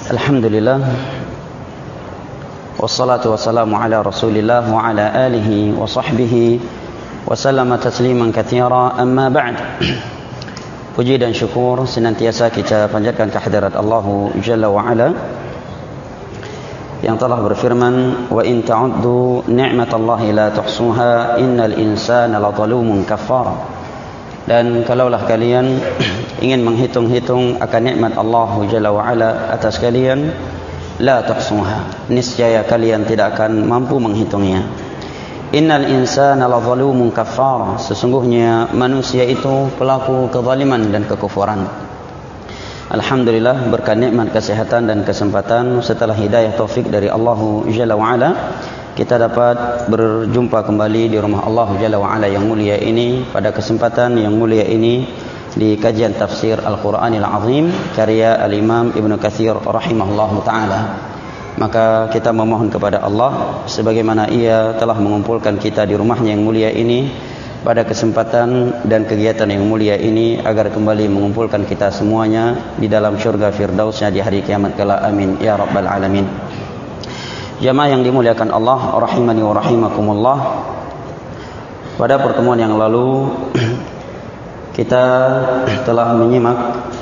Alhamdulillah, wassalatu wassalamu ala rasulillah wa ala alihi wa sahbihi wa sallama tasliman katsira, amma ba'd. Puji dan syukur senantiasa kita panjatkan kehadirat Allah Jalla wa Ala yang telah berfirman, wa in ta'uddu ni'matallahi la tuhsuha innal insana ladzalumun kafar. Dan kalaulah kalian ingin menghitung-hitung akan nikmat Allah Jalla wa Ala atas kalian, la tuhsuha, niscaya kalian tidak akan mampu menghitungnya. Innal insana ladzalumun kafar, sesungguhnya manusia itu pelaku kezaliman dan kekufuran. Alhamdulillah, berkat nikmat kesehatan dan kesempatan setelah hidayah taufik dari Allah Jalla wa Ala, kita dapat berjumpa kembali di rumah Allah Jalla wa Ala yang mulia ini pada kesempatan yang mulia ini di kajian tafsir Al-Quranil Azim karya Al-Imam Ibn Katsir rahimahullahu ta'ala. Maka kita memohon kepada Allah sebagaimana Ia telah mengumpulkan kita di rumahnya yang mulia ini pada kesempatan dan kegiatan yang mulia ini, agar kembali mengumpulkan kita semuanya di dalam syurga firdausnya di hari kiamat kelak. Amin ya rabbal alamin. Jamaah yang dimuliakan Allah rahimani wa rahimakumullah, pada pertemuan yang lalu kita telah menyimak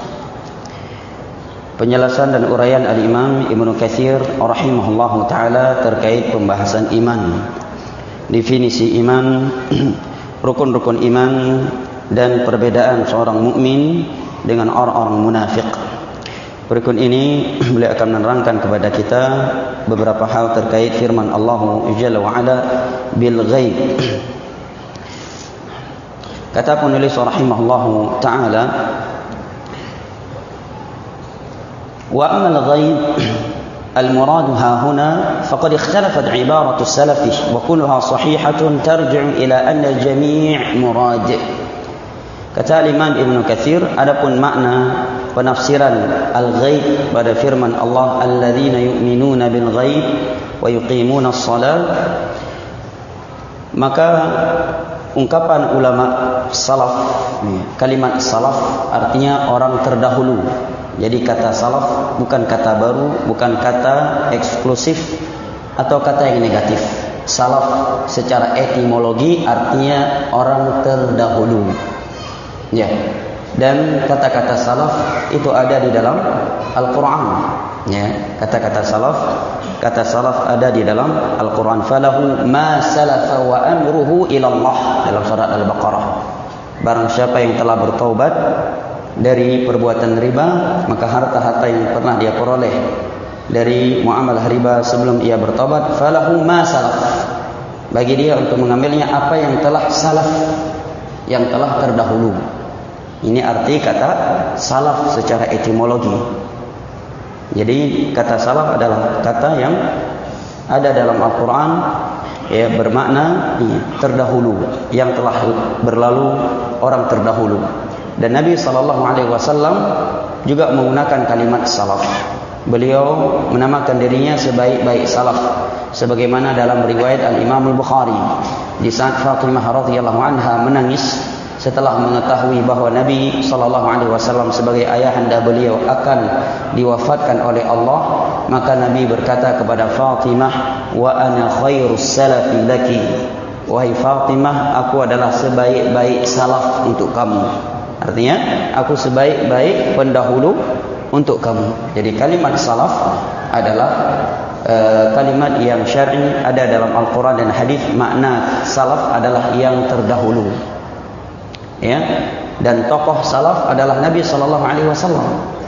penjelasan dan uraian Al-Imam Ibnu Katsir rahimahullahu taala terkait pembahasan iman, definisi iman, rukun-rukun iman, dan perbedaan seorang mukmin dengan orang-orang munafik. Berikut ini beliau akan menerangkan kepada kita beberapa hal terkait firman Allah Jalla wa Ala bil ghaib. Kata penulis rahimahullahu taala, wa amma al-ghaib al-murad ha huna faqad ikhtalafat ibaratu salaf wa kulluha sahihatun tarji'u ila anna al-jami' murad. Kata Imam Ibn Katsir, adapun makna penafsiran al-ghaib pada firman Allah, alladzina yu'minuna bil ghaib wa yuqimuna as-salat, maka ungkapan ulama salaf, kalimat salaf artinya orang terdahulu. Jadi kata salaf bukan kata baru, bukan kata eksklusif atau kata yang negatif. Salaf secara etimologi artinya orang terdahulu. Ya. Dan kata-kata salaf itu ada di dalam Al-Quran. Ya, kata-kata salaf, kata salaf ada di dalam Al-Quran. Falahu ma salafa wa amruhu ila Allah, dalam surat Al-Baqarah. Barang siapa yang telah bertaubat dari perbuatan riba, maka harta-harta yang pernah dia peroleh dari muamalah riba sebelum ia bertaubat, falahu ma salaf, bagi dia untuk mengambilnya apa yang telah salaf, yang telah terdahulu. Ini arti kata salaf secara etimologi. Jadi kata salaf adalah kata yang ada dalam Al-Quran, ya, bermakna terdahulu, yang telah berlalu, orang terdahulu. Dan Nabi SAW juga menggunakan kalimat salaf. Beliau menamakan dirinya sebaik-baik salaf, sebagaimana dalam riwayat Al-Imam Al-Bukhari, di saat Fatimah radhiyallahu anha menangis setelah mengetahui bahawa Nabi SAW sebagai ayahanda beliau akan diwafatkan oleh Allah, maka Nabi berkata kepada Fatimah, wa ana khairus salafi laki, wahai Fatimah, aku adalah sebaik-baik salaf untuk kamu. Artinya aku sebaik-baik pendahulu untuk kamu. Jadi kalimat salaf adalah kalimat yang syar'i, ada dalam Al-Quran dan hadis. Makna salaf adalah yang terdahulu, ya. Dan tokoh salaf adalah Nabi SAW.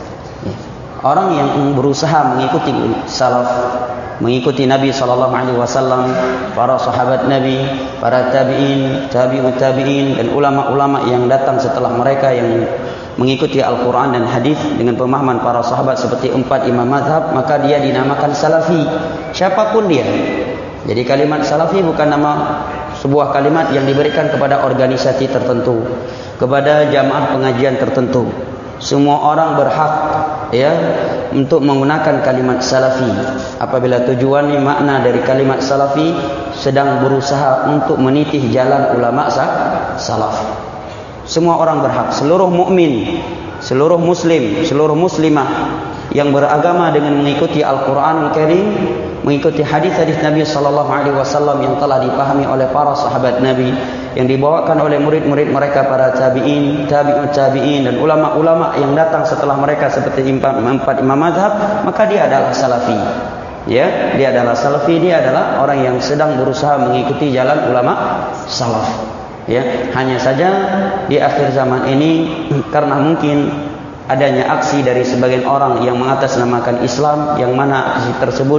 Orang yang berusaha mengikuti salaf, mengikuti Nabi SAW, para sahabat Nabi, para tabi'in, tabi'ut tabi'in, dan ulama-ulama yang datang setelah mereka yang mengikuti Al-Quran dan hadis dengan pemahaman para sahabat seperti 4 imam mazhab, maka dia dinamakan salafi, siapapun dia. Jadi kalimat salafi bukan nama sebuah kalimat yang diberikan kepada organisasi tertentu, kepada jamaah pengajian tertentu. Semua orang berhak, ya, untuk menggunakan kalimat salafi apabila tujuannya, makna dari kalimat salafi sedang berusaha untuk menitih jalan ulama salaf. Semua orang berhak, seluruh mukmin, seluruh muslim, seluruh muslimah yang beragama dengan mengikuti Al-Quranul Karim, mengikuti hadis-hadis Nabi SAW yang telah dipahami oleh para sahabat Nabi, yang dibawakan oleh murid-murid mereka para tabi'in, tabi'ut tabi'in, dan ulama-ulama yang datang setelah mereka seperti empat imam mazhab, maka dia adalah salafi. Ya, dia adalah salafi, dia adalah orang yang sedang berusaha mengikuti jalan ulama salaf. Ya, hanya saja di akhir zaman ini karena mungkin adanya aksi dari sebagian orang yang mengatasnamakan Islam, yang mana aksi tersebut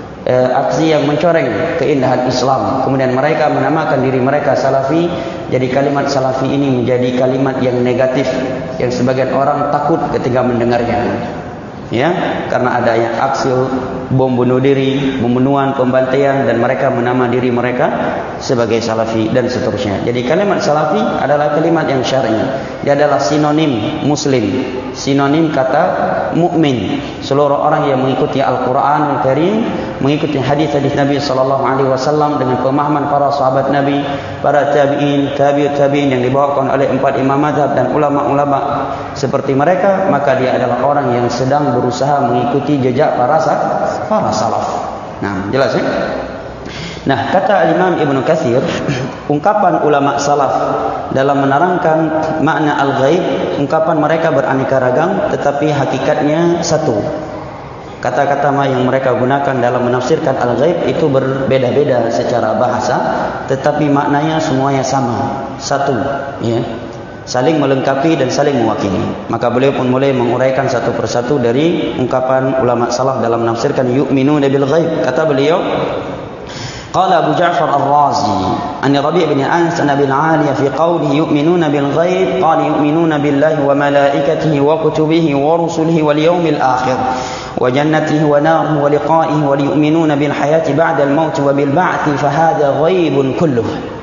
aksi yang mencoreng keindahan Islam, kemudian mereka menamakan diri mereka salafi. Jadi kalimat salafi ini menjadi kalimat yang negatif, yang sebagian orang takut ketika mendengarnya. Ya, karena adanya aksi bom bunuh diri, pembunuhan, pembantaian, dan mereka menama diri mereka sebagai salafi dan seterusnya. Jadi kalimat salafi adalah kalimat yang syar'i. Dia adalah sinonim muslim, sinonim kata mukmin. Seluruh orang yang mengikuti Al-Quranul Karim, mengikuti hadis-hadis Nabi SAW dengan pemahaman para sahabat Nabi, para tabi'in, tabi'ut tabi'in yang dibawakan oleh 4 imam mazhab dan ulama-ulama seperti mereka, maka dia adalah orang yang sedang berusaha mengikuti jejak para salaf. Nah, jelas ya? Nah, kata Imam Ibnu Katsir, ungkapan ulama salaf dalam menerangkan makna al-ghaib, ungkapan mereka beraneka ragam tetapi hakikatnya satu. Kata-kata yang mereka gunakan dalam menafsirkan al-ghaib itu berbeda-beda secara bahasa, tetapi maknanya semuanya sama, satu, ya. Saling melengkapi dan saling mewakili. Maka beliau pun mulai menguraikan satu persatu dari ungkapan ulama salaf dalam menafsirkan yu'minuna bil ghaib. Kata beliau, qala Abu Ja'far Ar-Razi an Rabi' bin Anas an Abil 'Aliyah fi qawlihi yu'minuna bil ghaib, qala yu'minuna billahi wa malaikatihi wa kutubihi wa rusulihi wal yawmil akhir wa jannatihi wa narihi wa liqa'ihi wa yu'minuna bil hayati ba'da al-maut wa bil ba'thi fa hadha ghaibun kulluh.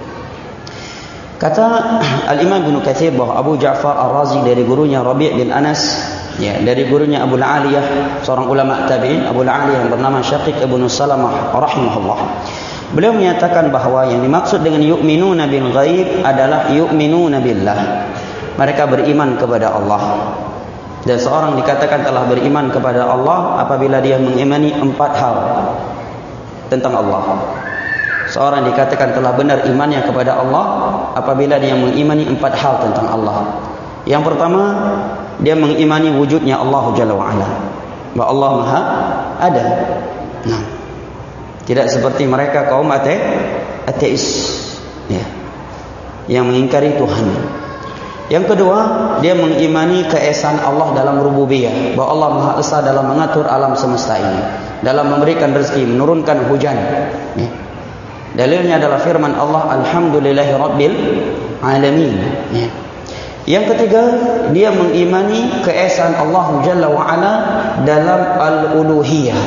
Kata Al-Imam Ibnu Katsir bahwa Abu Ja'far Ar-Razi dari gurunya Rabi' bin Anas, ya, dari gurunya Abu Al-Aliyah, seorang ulama tabi'in, Abu Al-Aliyah yang bernama Syaqiq ibn Salamah rahimahullah. Beliau menyatakan bahawa yang dimaksud dengan yu'minuna bil ghaib adalah yu'minuna billah. Mereka beriman kepada Allah. Dan seorang dikatakan telah beriman kepada Allah apabila dia mengimani 4 hal tentang Allah. Seorang dikatakan telah benar imannya kepada Allah apabila dia mengimani 4 hal tentang Allah. Yang pertama, dia mengimani wujudnya Allah Jalla wa'ala, bahwa Allah Maha ada. Nah, tidak seperti mereka kaum ateis, ya, yang mengingkari Tuhan. Yang kedua, dia mengimani keesaan Allah dalam rububiyah, bahwa Allah Maha Esa dalam mengatur alam semesta ini, dalam memberikan rezeki, menurunkan hujan, ya. Dalilnya adalah firman Allah, Alhamdulillahi Rabbil Alamin, ya. Yang ketiga, dia mengimani keesaan Allah Jalla wa'ala dalam al-uluhiyah,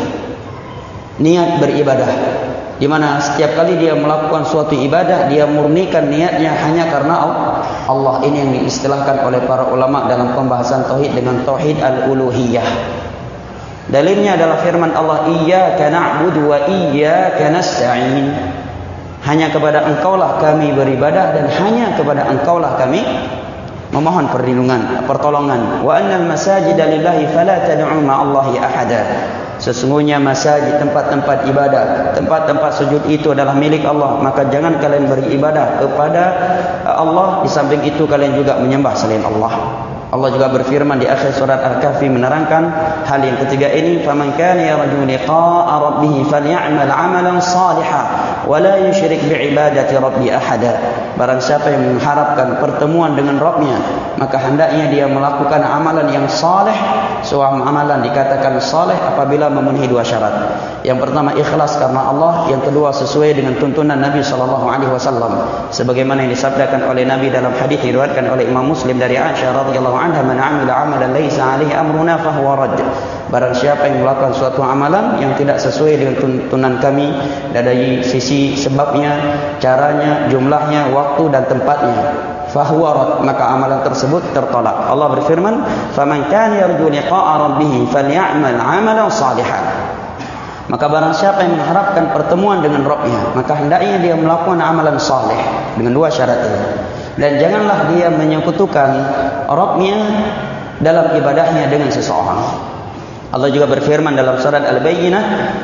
niat beribadah, di mana setiap kali dia melakukan suatu ibadah, dia murnikan niatnya hanya karena Allah. Ini yang diistilahkan oleh para ulama dalam pembahasan tauhid dengan tauhid al-uluhiyah. Dalilnya adalah firman Allah, Iyyaka na'budu wa iyyaka nasta'in. Hanya kepada Engkaulah kami beribadah dan hanya kepada Engkaulah kami memohon pertolongan. Wa annal masajida lillahi fala tad'u ma'allahi ahada. Sesungguhnya masjid, tempat-tempat ibadah, tempat-tempat sujud itu adalah milik Allah, maka jangan kalian beribadah kepada Allah, di samping itu kalian juga menyembah selain Allah. Allah juga berfirman di akhir surat Al-Kahfi menerangkan hal yang ketiga ini, faman kana yarju liqa'a rabbih falyamal 'amalan shalihan wa la yusyrik bi'ibadati rabbi ahada. Barang siapa yang mengharapkan pertemuan dengan Rabbnya, maka hendaknya dia melakukan amalan yang saleh. Sebuah amalan dikatakan saleh apabila memenuhi 2 syarat. Yang pertama, ikhlas karena Allah. Yang kedua, sesuai dengan tuntunan Nabi SAW, sebagaimana yang disabdakan oleh Nabi dalam hadis diriwayatkan oleh Imam Muslim dari Aisyah radhiyallahu anha, man 'amila 'amalan laisa 'alaihi amruna fahuwa radd. Barang siapa yang melakukan suatu amalan yang tidak sesuai dengan tuntunan kami dari sisi sebabnya, caranya, jumlahnya, waktu dan tempatnya, fahuwa radd, maka amalan tersebut tertolak. Allah berfirman, faman kana yarju liqa'a rabbih falyamal 'amalan shalihan. Maka barang siapa yang mengharapkan pertemuan dengan Rabbnya, maka hendaknya dia melakukan amalan saleh dengan 2 syarat ini. Dan janganlah dia menyekutukan Rabbnya dalam ibadahnya dengan seseorang. Allah juga berfirman dalam surat Al-Bayyinah,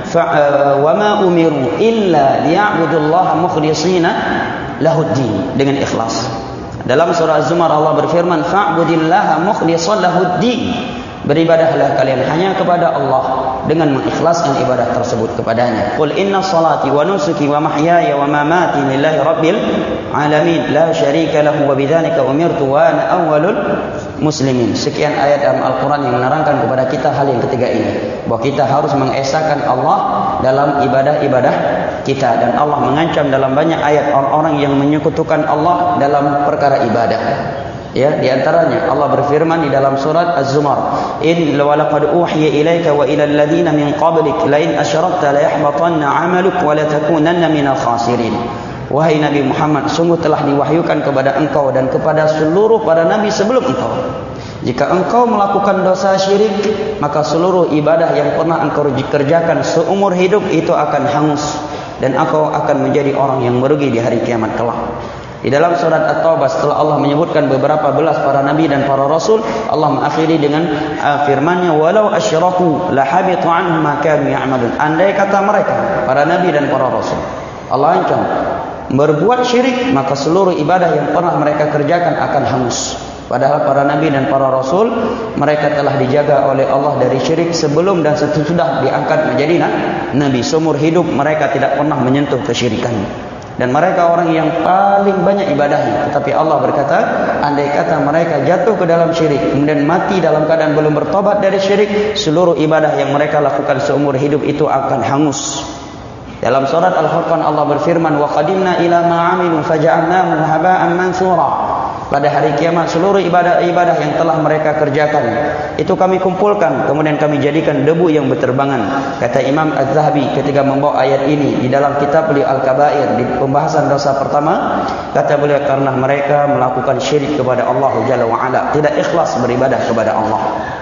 wa ma umiru illa liya'budullaha mukhlishina lahuddin, dengan ikhlas. Dalam surah Az-Zumar Allah berfirman, fa'budillaha mukhlishan lahuddin, beribadahlah kalian hanya kepada Allah dengan mengikhlaskan ibadah tersebut kepadanya. Qul inna salati wa nusuki wa mahyaya wa mamati lillahi rabbil alamin la syarika lahu wa bidzalika umirtu wa ana awwalul muslimin. Sekian ayat dalam Al-Quran yang menerangkan kepada kita hal yang ketiga ini, bahwa kita harus mengesahkan Allah dalam ibadah-ibadah kita, dan Allah mengancam dalam banyak ayat orang-orang yang menyekutukan Allah dalam perkara ibadah. Ya, di antaranya Allah berfirman di dalam surat Az-Zumar, in wa laqad uhiya ilaika wa ila alladhina min qablik la in asyrakta la yahbatanna 'amaluk wa la takunanna minal khasirin. Wahai Nabi Muhammad, sungguh telah diwahyukan kepada engkau dan kepada seluruh para nabi sebelum engkau, jika engkau melakukan dosa syirik, maka seluruh ibadah yang pernah engkau kerjakan seumur hidup itu akan hangus, dan engkau akan menjadi orang yang merugi di hari kiamat kelak. Di dalam surat At-Taubah, setelah Allah menyebutkan beberapa belas para nabi dan para rasul, Allah mengakhiri dengan firman-Nya, walau asyraku la habita anhum ma kanu ya'malun. Andai kata mereka, para nabi dan para rasul, Allah ancam berbuat syirik, maka seluruh ibadah yang pernah mereka kerjakan akan hangus. Padahal para nabi dan para rasul, mereka telah dijaga oleh Allah dari syirik sebelum dan sesudah diangkat menjadi nabi. Seumur hidup mereka tidak pernah menyentuh kesyirikan, dan mereka orang yang paling banyak ibadahnya. Tetapi Allah berkata, andai kata mereka jatuh ke dalam syirik, kemudian mati dalam keadaan belum bertobat dari syirik, seluruh ibadah yang mereka lakukan seumur hidup itu akan hangus. Dalam surat Al-Furqan Allah berfirman, wa qadimna ila ma 'amilu faja'alnahu haba'an mansura. Pada hari kiamat seluruh ibadah-ibadah yang telah mereka kerjakan itu kami kumpulkan, kemudian kami jadikan debu yang berterbangan. Kata Imam Az-Zahabi ketika membawa ayat ini di dalam kitab beliau Al-Kabair, di pembahasan dosa pertama, kata beliau karena mereka melakukan syirik kepada Allah Jalla wa Ala, tidak ikhlas beribadah kepada Allah.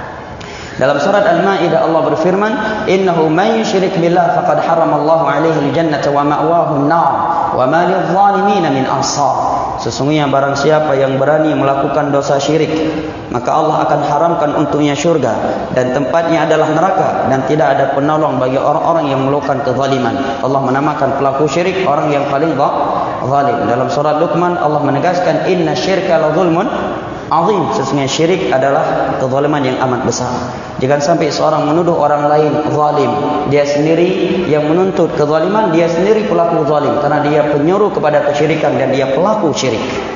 Dalam surat Al-Maidah Allah berfirman, innahu may yusyrik billah faqad haramallahu alaihi al-jannata wa ma'wahu an-nar wa ma lidh-dhalimin min ansar. Sesungguhnya barang siapa yang berani melakukan dosa syirik, maka Allah akan haramkan untuknya syurga, dan tempatnya adalah neraka, dan tidak ada penolong bagi orang-orang yang melakukan kezaliman. Allah menamakan pelaku syirik orang yang paling zalim. Dalam surat Luqman Allah menegaskan, inna syirka la zulmun azim. Sesungguhnya syirik adalah kezaliman yang amat besar. Jangan sampai seorang menuduh orang lain zalim, dia sendiri yang menuntut kezaliman, dia sendiri pelaku zalim, karena dia penyuruh kepada kesyirikan dan dia pelaku syirik.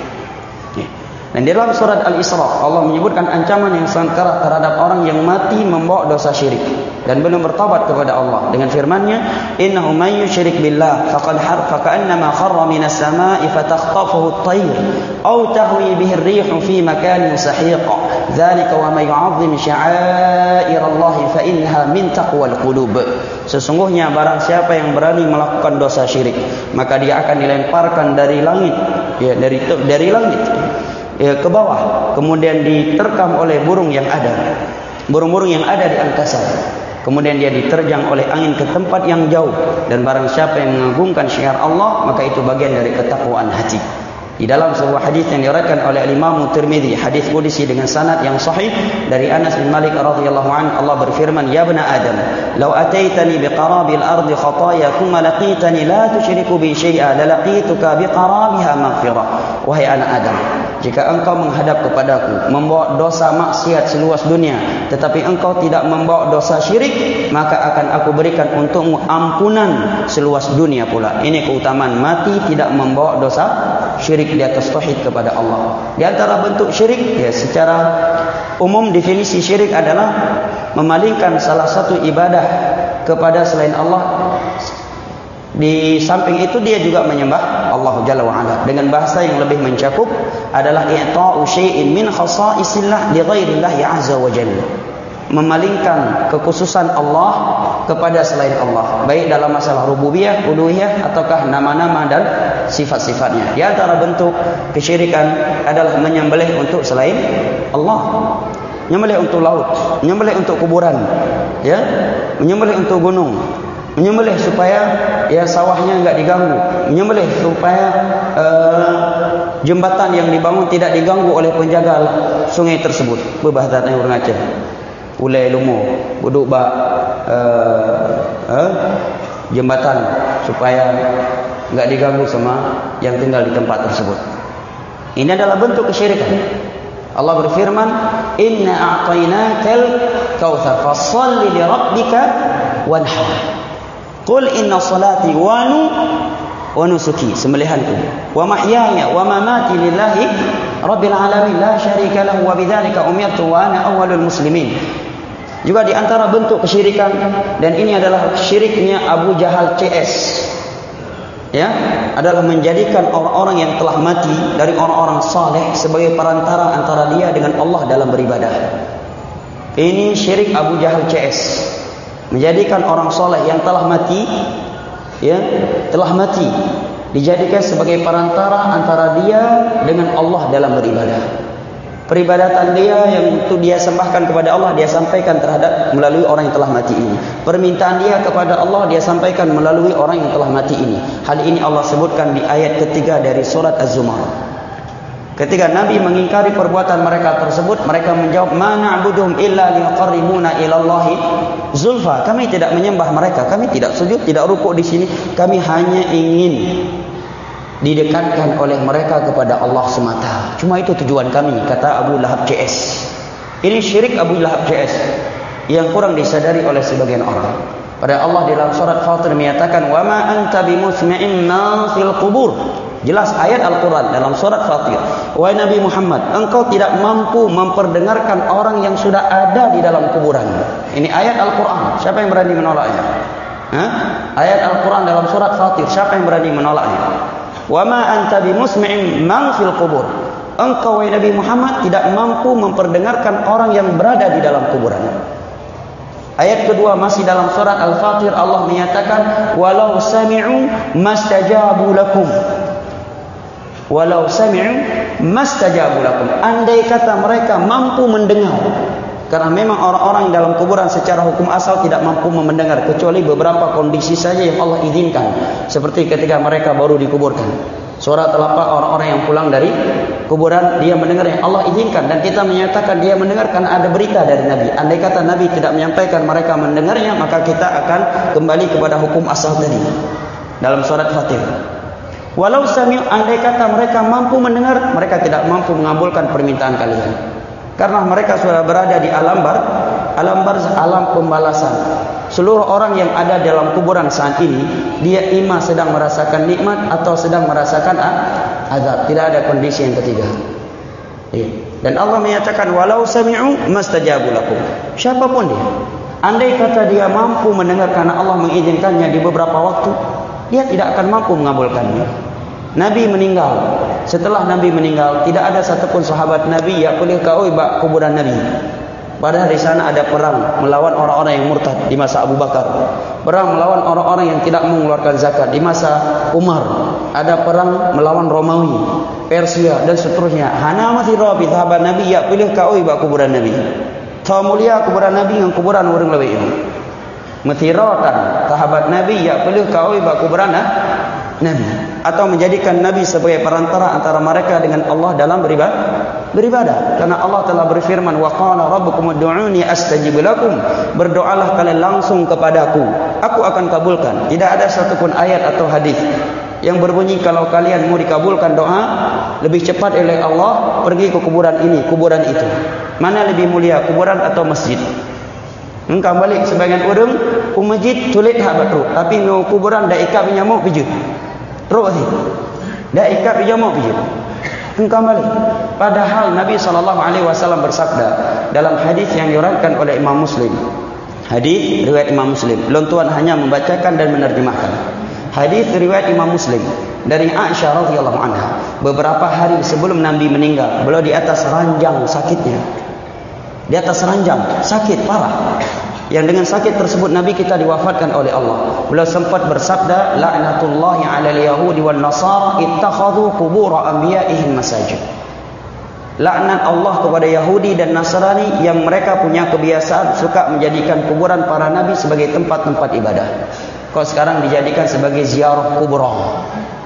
Dan di dalam surat Al-Isra Allah menyebutkan ancaman yang sangat keras terhadap orang yang mati membawa dosa syirik dan belum bertaubat kepada Allah dengan firman-Nya, innahu may yusyrik billah faqad harfa ka'annama kharra minas samaa'i fatakhtafuhu at-tayr aw tahwi bihi ar-rihu fi makanin sahiq dzalika wa may yu'azzim sya'airallahi fa innaha min taqwal qulub. Sesungguhnya barang siapa yang berani melakukan dosa syirik, maka dia akan dilemparkan dari langit, ya, dari langit ke bawah, kemudian diterkam oleh burung yang ada di angkasa, kemudian dia diterjang oleh angin ke tempat yang jauh. Dan barang siapa yang mengagungkan syiar Allah, maka itu bagian dari ketakwaan hati. Di dalam sebuah hadis yang diriwayatkan oleh Imam Tirmizi, hadis qudsi dengan sanad yang sahih dari Anas bin Malik radhiyallahu anhu, Allah berfirman, ya ibna Adam, law ataitani biqarabil ardi khataaya thumma laqitani la tusyriku bi syai'a la laqituka biqarabiha maghfirah. Wahai anak Adam, jika engkau menghadap kepadaku membawa dosa maksiat seluas dunia, tetapi engkau tidak membawa dosa syirik, maka akan aku berikan untukmu ampunan seluas dunia pula. Ini keutamaan mati tidak membawa dosa syirik di atas tauhid kepada Allah. Di antara bentuk syirik, ya, secara umum definisi syirik adalah memalingkan salah satu ibadah kepada selain Allah. Di samping itu dia juga menyembah Allah Jalla wa Ala. Dengan bahasa yang lebih mencakup adalah i'ta'u syai'in min khasaisillah li ghairillah azza wa jalla. Memalingkan kekhususan Allah kepada selain Allah, baik dalam masalah rububiyah, uluhiyah, ataukah nama-nama dan sifat-sifatnya. Di antara bentuk kesyirikan adalah menyembelih untuk selain Allah. Menyembelih untuk laut, menyembelih untuk kuburan, ya, menyembelih untuk gunung, menyembelih supaya ya sawahnya enggak diganggu, menyembelih supaya jembatan yang dibangun tidak diganggu oleh penjaga sungai tersebut. Berbahasa orang Aceh. ulai lumo duduk bak jembatan supaya enggak diganggu sama yang tinggal di tempat tersebut. Ini adalah bentuk kesyirikan. Allah berfirman, "Inna a'tainakal kautsar fashalli li rabbika wanhar." Qul inna salati wa nusuki, sembelihanku, wa mahyaya wa mamati lillahi rabbil alamin la syarika lahu wa bidzalika umirtu wa ana awwalul muslimin. Juga di antara bentuk kesyirikan, dan ini adalah syiriknya Abu Jahal CS, ya, adalah menjadikan orang-orang yang telah mati dari orang-orang saleh sebagai perantara antara dia dengan Allah dalam beribadah. Ini syirik Abu Jahal CS, menjadikan orang saleh yang telah mati, ya, telah mati, dijadikan sebagai perantara antara dia dengan Allah dalam beribadah. Peribadatan dia yang untuk dia sembahkan kepada Allah, dia sampaikan terhadap melalui orang yang telah mati ini. Permintaan dia kepada Allah, dia sampaikan melalui orang yang telah mati ini. Hal ini Allah sebutkan di ayat ketiga dari surat Az-Zumar. Ketika Nabi mengingkari perbuatan mereka tersebut, mereka menjawab, "Ma na'buduhum illa liqarribuna ilallahi zulfa." Kami tidak menyembah mereka, kami tidak sujud, tidak rukuk di sini. Kami hanya ingin didekatkan oleh mereka kepada Allah semata. Cuma itu tujuan kami, kata Abu Lahab CS. Ini syirik Abu Lahab CS yang kurang disadari oleh sebagian orang. Pada Allah di dalam surat Fatir menyatakan, "Wa ma anta bimusmi'in ma fil qubur." Jelas ayat Al-Quran dalam surat Fatir. Wahai Nabi Muhammad, engkau tidak mampu memperdengarkan orang yang sudah ada di dalam kuburan. Ini ayat Al-Quran. Siapa yang berani menolaknya? Ayat Al-Quran dalam surat Fatir. Siapa yang berani menolaknya? Wa ma anta bimusmi'in man fil qubur. Engkau wahai Nabi Muhammad tidak mampu memperdengarkan orang yang berada di dalam kuburan. Ayat kedua masih dalam surat Al-Fatir, Allah menyatakan, walau sami'u mastajabu lakum. Walau sami'u mastajabu lakum. Andai kata mereka mampu mendengar. Karena memang orang-orang dalam kuburan secara hukum asal tidak mampu mendengar, kecuali beberapa kondisi saja yang Allah izinkan. Seperti ketika mereka baru dikuburkan. Surat telapak orang-orang yang pulang dari kuburan, dia mendengar yang Allah izinkan. Dan kita menyatakan dia mendengar karena ada berita dari Nabi. Andai kata Nabi tidak menyampaikan mereka mendengarnya, maka kita akan kembali kepada hukum asal tadi. Dalam surat Fatir. Walau sami'u, andai kata mereka mampu mendengar, mereka tidak mampu mengabulkan permintaan kalian. Karena mereka sudah berada di alam barzakh, alam pembalasan. Seluruh orang yang ada dalam kuburan saat ini, dia ima sedang merasakan nikmat atau sedang merasakan azab. Tidak ada kondisi yang ketiga. Dan Allah menyatakan, walau sami'u mastajabu lakum. Siapapun dia, andai kata dia mampu mendengar karena Allah mengizinkannya di beberapa waktu, dia tidak akan mampu mengabulkannya. Nabi meninggal. Setelah Nabi meninggal, tidak ada satupun sahabat Nabi yang boleh kau bak kuburan Nabi. Padahal di sana ada perang melawan orang-orang yang murtad di masa Abu Bakar. Perang melawan orang-orang yang tidak mengeluarkan zakat di masa Umar. Ada perang melawan Romawi, Persia dan seterusnya. Hana mati rabi sahabat Nabi yang boleh kau bak kuburan Nabi. Tahu mulia kuburan Nabi dengan kuburan orang lebih ini. Metiratan sahabat Nabi yang boleh kau bak kuburan Nabi, atau menjadikan Nabi sebagai perantara antara mereka dengan Allah dalam beribadah. Karena Allah telah berfirman, wa qala rabbukum ud'uni astajib lakum. Berdoalah kalian langsung kepadaku, aku akan kabulkan. Tidak ada satupun ayat atau hadis yang berbunyi kalau kalian mau dikabulkan doa lebih cepat oleh Allah, pergi ke kuburan ini, kuburan itu. Mana lebih mulia, kuburan atau masjid? Engkau balik sebagian orang ke masjid tulis hak betul, tapi mau kuburan dak ikat nyamuk pijut. Terus dak ikat nyamuk pijut. Engkau balik. Padahal Nabi SAW bersabda dalam hadis yang diriwayatkan oleh Imam Muslim. Hadis riwayat Imam Muslim. Belum tuan hanya membacakan dan menerjemahkan. Hadis riwayat Imam Muslim dari Aisyah radhiyallahu anha. Beberapa hari sebelum Nabi meninggal, beliau di atas ranjang sakitnya. Di atas ranjang sakit parah, yang dengan sakit tersebut Nabi kita diwafatkan oleh Allah. Beliau sempat bersabda, la'natullahi 'alal yahudi wan nasara ittakhadhu qubur anbiya'ihim masajid. Laknat Allah kepada Yahudi dan Nasrani yang mereka punya kebiasaan suka menjadikan kuburan para nabi sebagai tempat-tempat ibadah. Kau sekarang dijadikan sebagai ziarah kubra.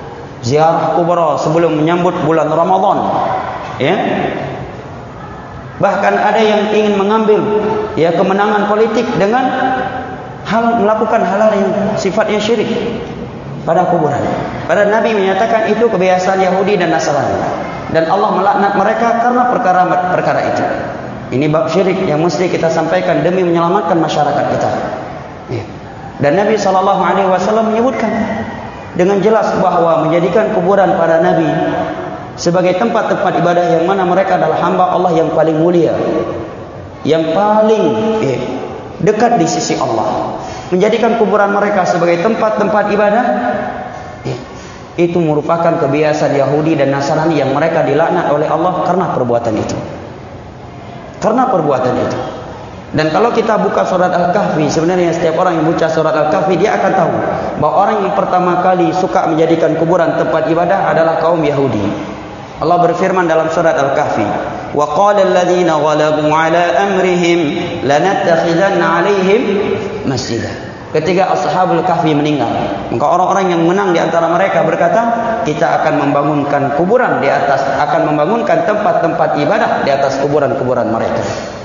Ziarah kubra sebelum menyambut bulan Ramadan. Ya. Bahkan ada yang ingin mengambil kemenangan politik dengan melakukan hal-hal yang sifatnya syirik pada kuburan. Padahal Nabi menyatakan itu kebiasaan Yahudi dan Nasrani, dan Allah melaknat mereka karena perkara itu. Ini bab syirik yang mesti kita sampaikan demi menyelamatkan masyarakat kita. Dan Nabi SAW menyebutkan dengan jelas bahawa menjadikan kuburan para Nabi sebagai tempat-tempat ibadah yang mana mereka adalah hamba Allah yang paling mulia, yang paling dekat di sisi Allah. Menjadikan kuburan mereka sebagai tempat-tempat ibadah, itu merupakan kebiasaan Yahudi dan Nasrani yang mereka dilaknat oleh Allah karena perbuatan itu. Dan kalau kita buka surat Al-Kahfi, sebenarnya setiap orang yang baca surat Al-Kahfi, dia akan tahu bahawa orang yang pertama kali suka menjadikan kuburan tempat ibadah adalah kaum Yahudi. Allah berfirman dalam surat Al-Kahfi, wa qala alladhina ghalabu ala amrihim lanattakhidanna 'alaihim masjidah. Ketika Ashabul Kahfi meninggal, maka orang-orang yang menang di antara mereka berkata, kita akan membangunkan kuburan di atas, akan membangunkan tempat-tempat ibadah di atas kuburan-kuburan mereka.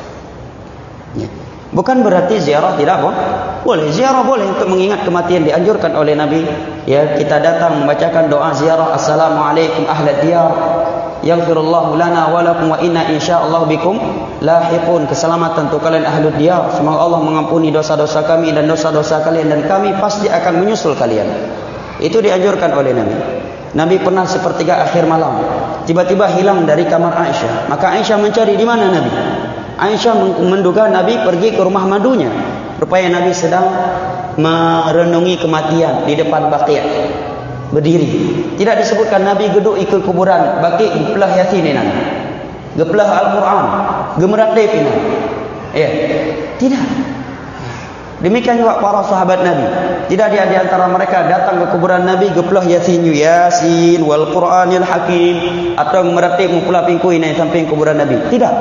Bukan berarti ziarah tidak boleh. Ziarah boleh untuk mengingat kematian, dianjurkan oleh Nabi. Kita datang membacakan doa ziarah, assalamualaikum ahlad diyar, yaghfirullahu lana wa lakum wa inna insyaallah bikum lahiqun. Keselamatan untuk kalian ahlud diyar, semoga Allah mengampuni dosa-dosa kami dan dosa-dosa kalian, dan kami pasti akan menyusul kalian. Itu dianjurkan oleh Nabi. Nabi pernah sepertiga akhir malam tiba-tiba hilang dari kamar Aisyah. Maka Aisyah mencari di mana Nabi. Aisyah menduga Nabi pergi ke rumah madunya. Rupanya Nabi sedang merenungi kematian di depan Baqi', berdiri. Tidak disebutkan Nabi geduk ikut kuburan Baqi' geplah yasininan, geplah Al-Quran, gemerak depinan. Tidak. Demikian juga para sahabat Nabi. Tidak ada di antara mereka datang ke kuburan Nabi geplah Yasin wal Quranil Hakim, atau gemerak dep mupula pingkui naik samping kuburan Nabi. Tidak.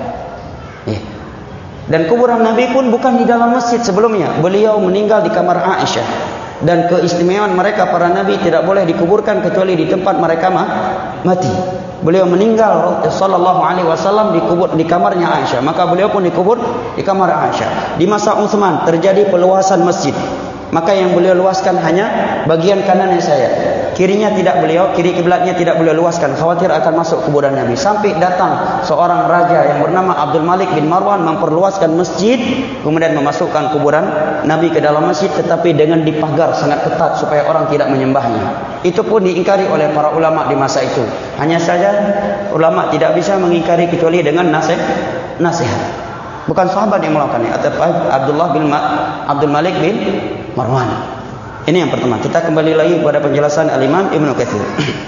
Dan kuburan Nabi pun bukan di dalam masjid sebelumnya. Beliau meninggal di kamar Aisyah. Dan keistimewaan mereka para Nabi tidak boleh dikuburkan kecuali di tempat mereka mati. Beliau meninggal sallallahu alaihi wasallam dikubur di kamarnya Aisyah. Maka beliau pun dikubur di kamar Aisyah. Di masa Utsman terjadi peluasan masjid. Maka yang beliau luaskan hanya bagian kanannya saya. Kirinya tidak beliau, kiri kiblatnya tidak beliau luaskan, khawatir akan masuk kuburan Nabi. Sampai datang seorang raja yang bernama Abdul Malik bin Marwan memperluaskan masjid, kemudian memasukkan kuburan Nabi ke dalam masjid, tetapi dengan dipagar sangat ketat supaya orang tidak menyembahnya. Itu pun diingkari oleh para ulama di masa itu. Hanya saja ulama tidak bisa mengingkari kecuali dengan nasihat. Bukan sahabat yang melakukannya, Abdul Malik bin Marwan. Ini yang pertama. Kita kembali lagi kepada penjelasan Al-Imam Ibnu Katsir.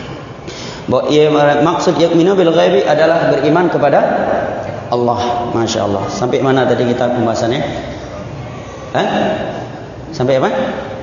Maksud yu'minu bil ghaibi adalah beriman kepada Allah. Masya Allah. Sampai mana tadi kita pembahasannya? Sampai apa?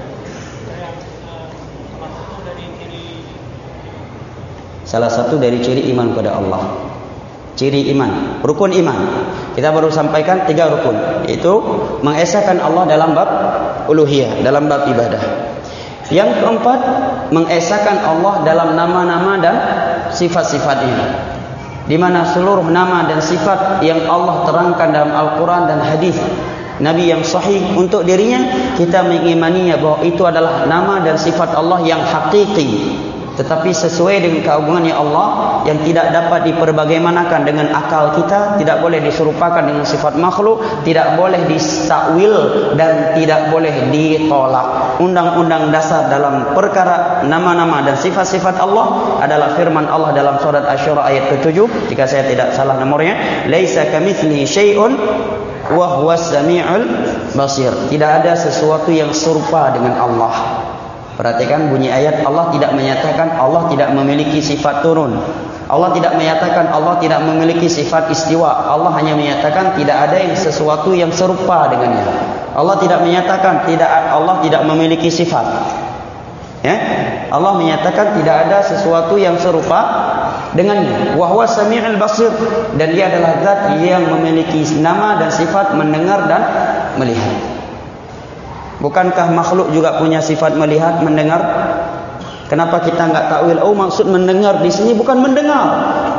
Salah satu dari ciri iman kepada Allah. Ciri iman, rukun iman. Kita baru sampaikan 3 rukun, yaitu mengesahkan Allah dalam bab uluhiyah, dalam bab ibadah. Yang keempat, mengesahkan Allah dalam nama-nama dan sifat-sifatnya, di mana seluruh nama dan sifat yang Allah terangkan dalam Al-Quran dan hadis Nabi yang sahih untuk dirinya, kita mengimaninya bahwa itu adalah nama dan sifat Allah yang hakiki, tetapi sesuai dengan keagungannya Allah, yang tidak dapat diperbagaimanakan dengan akal kita, tidak boleh diserupakan dengan sifat makhluk, tidak boleh disakwil dan tidak boleh ditolak. Undang-undang dasar dalam perkara nama-nama dan sifat-sifat Allah adalah firman Allah dalam surat Asy-Syura ayat ke-7, jika saya tidak salah nomornya, laisa kamitslihi syai'un wa huwas samiul basir. Tidak ada sesuatu yang serupa dengan Allah. Perhatikan bunyi ayat. Allah tidak menyatakan Allah tidak memiliki sifat turun. Allah tidak menyatakan Allah tidak memiliki sifat istiwa. Allah hanya menyatakan tidak ada yang sesuatu yang serupa dengannya. Allah tidak menyatakan Allah tidak memiliki sifat. Allah menyatakan tidak ada sesuatu yang serupa dengannya. Wa huwa samiul basir, dan dia adalah zat yang memiliki nama dan sifat mendengar dan melihat. Bukankah makhluk juga punya sifat melihat, mendengar? Kenapa kita enggak takwil? Oh, maksud mendengar di sini bukan mendengar.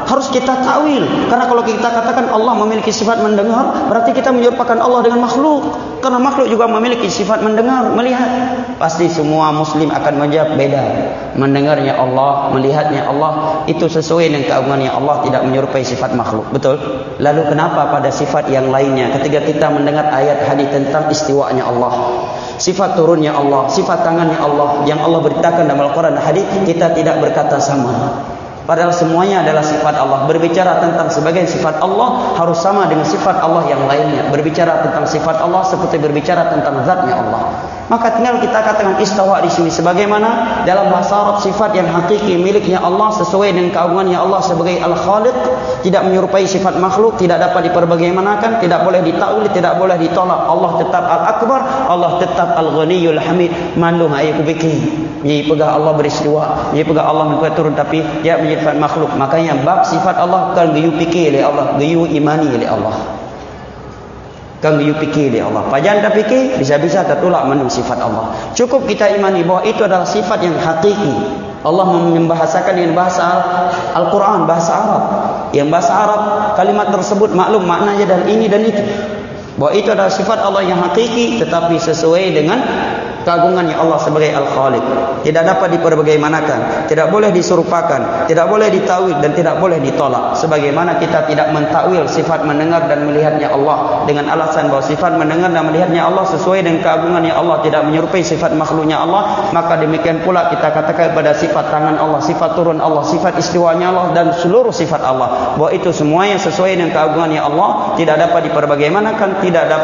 harus kita takwil. Karena kalau kita katakan Allah memiliki sifat mendengar, berarti kita menyerupakan Allah dengan makhluk. Karena makhluk juga memiliki sifat mendengar, melihat. Pasti semua muslim akan menjawab beda. Mendengarnya Allah, melihatnya Allah, itu sesuai dengan keagungannya Allah, tidak menyerupai sifat makhluk. Betul? Lalu kenapa pada sifat yang lainnya ketika kita mendengar ayat hadis tentang istiwanya Allah, sifat turunnya Allah, sifat tangannya Allah yang Allah beritakan dalam Al-Quran dan hadis, kita tidak berkata sama? Padahal semuanya adalah sifat Allah. Berbicara tentang sebagian sifat Allah harus sama dengan sifat Allah yang lainnya. Berbicara tentang sifat Allah seperti berbicara tentang zatnya Allah. Maka tinggal kita katakan istawa di sini sebagaimana dalam bahasa Arab sifat yang hakiki miliknya Allah sesuai dengan keagungannya Allah sebagai Al-Khaliq, tidak menyerupai sifat makhluk, tidak dapat diperbagaimanakan, tidak boleh ditakwil, tidak boleh ditolak. Allah tetap Al-Akbar, Allah tetap Al-Ghaniyul Hamid. Mandung ayat kubiki. Jadi pegah Allah beristiwa, jadi pegah Allah menurut turun, tapi dia menjadi sifat makhluk. Makanya bab sifat Allah kan gayu fikir oleh Allah, gayu imani oleh Allah. Kan gayu fikir oleh Allah. Pajan tak fikir, bisa-bisa tertolak menurut sifat Allah. Cukup kita imani bahwa itu adalah sifat yang hakiki. Allah membahasakan dengan bahasa Al-Quran, bahasa Arab. Yang bahasa Arab, kalimat tersebut maklum maknanya dan ini dan itu. Bahwa itu adalah sifat Allah yang hakiki, tetapi sesuai dengan keagungannya Allah sebagai Al-Khaliq. Tidak dapat diperbagaimanakan, tidak boleh diserupakan, tidak boleh ditawil dan tidak boleh ditolak. Sebagaimana kita tidak mentakwil sifat mendengar dan melihatnya Allah dengan alasan bahwa sifat mendengar dan melihatnya Allah sesuai dengan keagungannya Allah, tidak menyerupai sifat makhluknya Allah. Maka demikian pula kita katakan pada sifat tangan Allah, sifat turun Allah, sifat istiwanya Allah dan seluruh sifat Allah, bahwa itu semuanya sesuai dengan keagungannya Allah, tidak dapat diperbagaimanakan,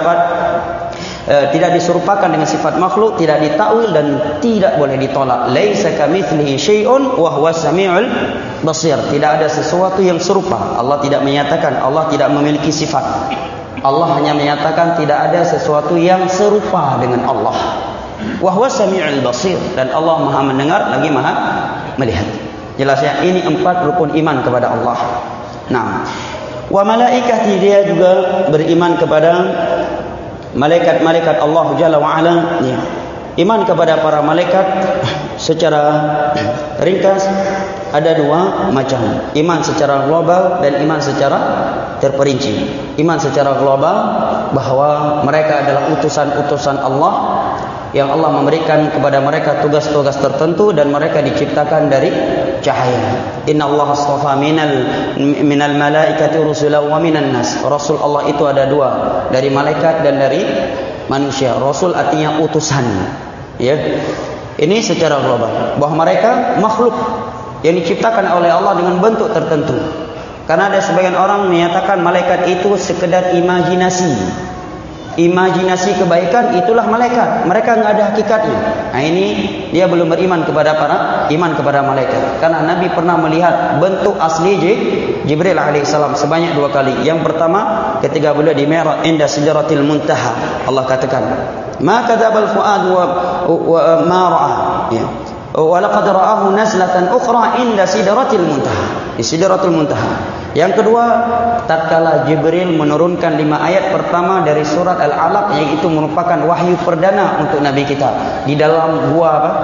tidak diserupakan dengan sifat makhluk, tidak ditakwil dan tidak boleh ditolak. Laisa kamitslihi syai'un wa huwas samiul basir. Tidak ada sesuatu yang serupa. Allah tidak menyatakan Allah tidak memiliki sifat. Allah hanya menyatakan tidak ada sesuatu yang serupa dengan Allah. Wa huwas samiul basir, dan Allah Maha mendengar lagi Maha melihat. Jelas ya, ini 4 rukun iman kepada Allah. Nah, wa malaikati, dia juga beriman kepada malaikat-malaikat Allah Jalla wa'ala, ya. Iman kepada para malaikat secara ringkas ada 2 macam. Iman secara global dan iman secara terperinci. Iman secara global bahwa mereka adalah utusan-utusan Allah yang Allah memberikan kepada mereka tugas-tugas tertentu dan mereka diciptakan dari cahaya. Inna Allah astafa minal malaikati rusulan wa minan nas. Rasul Allah itu ada 2, dari malaikat dan dari manusia. Rasul artinya utusan, ya. Ini secara global bahwa mereka makhluk yang diciptakan oleh Allah dengan bentuk tertentu. Karena ada sebagian orang menyatakan malaikat itu sekedar imajinasi. Imajinasi kebaikan itulah malaikat. Mereka enggak ada hakikatnya. Nah, ini dia belum beriman kepada iman kepada malaikat. Karena Nabi pernah melihat bentuk asli Jibril alaihissalam sebanyak 2 kali. Yang pertama ketika beliau di Mi'raj inda Sidratil Muntaha. Allah katakan, "Ma kadzabal fuad wa ma ra'a." Ya. Wa laqad ra'ahu nazlatan ukhra inda Sidratil Muntaha. Di Sidratul Muntaha. Yang kedua, tatkala Jibril menurunkan 5 ayat pertama dari surat Al-Alaq, yang itu merupakan wahyu perdana untuk Nabi kita di dalam gua apa?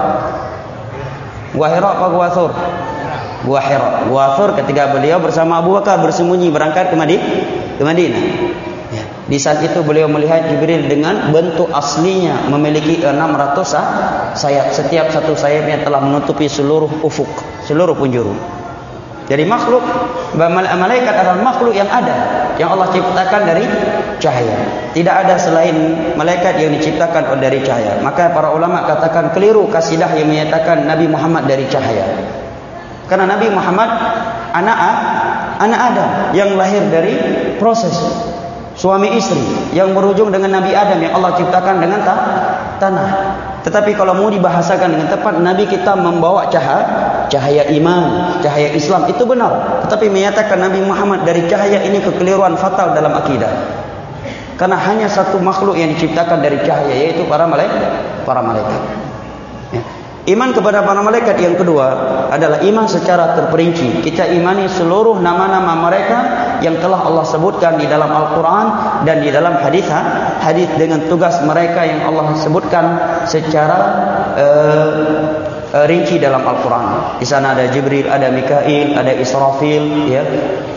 Gua Hira apa gua Thur? Gua Hira. Gua Thur ketika beliau bersama Abu Bakar bersembunyi berangkat ke Madinah. Ya. Di saat itu beliau melihat Jibril dengan bentuk aslinya memiliki 600 sayap. Setiap satu sayapnya telah menutupi seluruh ufuk, seluruh penjuru. Jadi makhluk, malaikat adalah makhluk yang ada, yang Allah ciptakan dari cahaya. Tidak ada selain malaikat yang diciptakan dari cahaya. Maka para ulama katakan keliru kasidah yang menyatakan Nabi Muhammad dari cahaya. Karena Nabi Muhammad anak Adam yang lahir dari proses suami istri, yang berujung dengan Nabi Adam yang Allah ciptakan dengan tanah. Tetapi kalau mau dibahasakan dengan tepat, Nabi kita membawa cahaya iman, cahaya Islam, itu benar. Tetapi menyatakan Nabi Muhammad dari cahaya, ini kekeliruan fatal dalam akidah. Karena hanya satu makhluk yang diciptakan dari cahaya, yaitu para malaikat. Ya. Iman kepada para malaikat yang kedua adalah iman secara terperinci. Kita imani seluruh nama-nama mereka yang telah Allah sebutkan di dalam Al-Quran dan di dalam hadis dengan tugas mereka yang Allah sebutkan secara rinci dalam Al-Quran. Di sana ada Jibril, ada Mikail, ada Israfil, ya.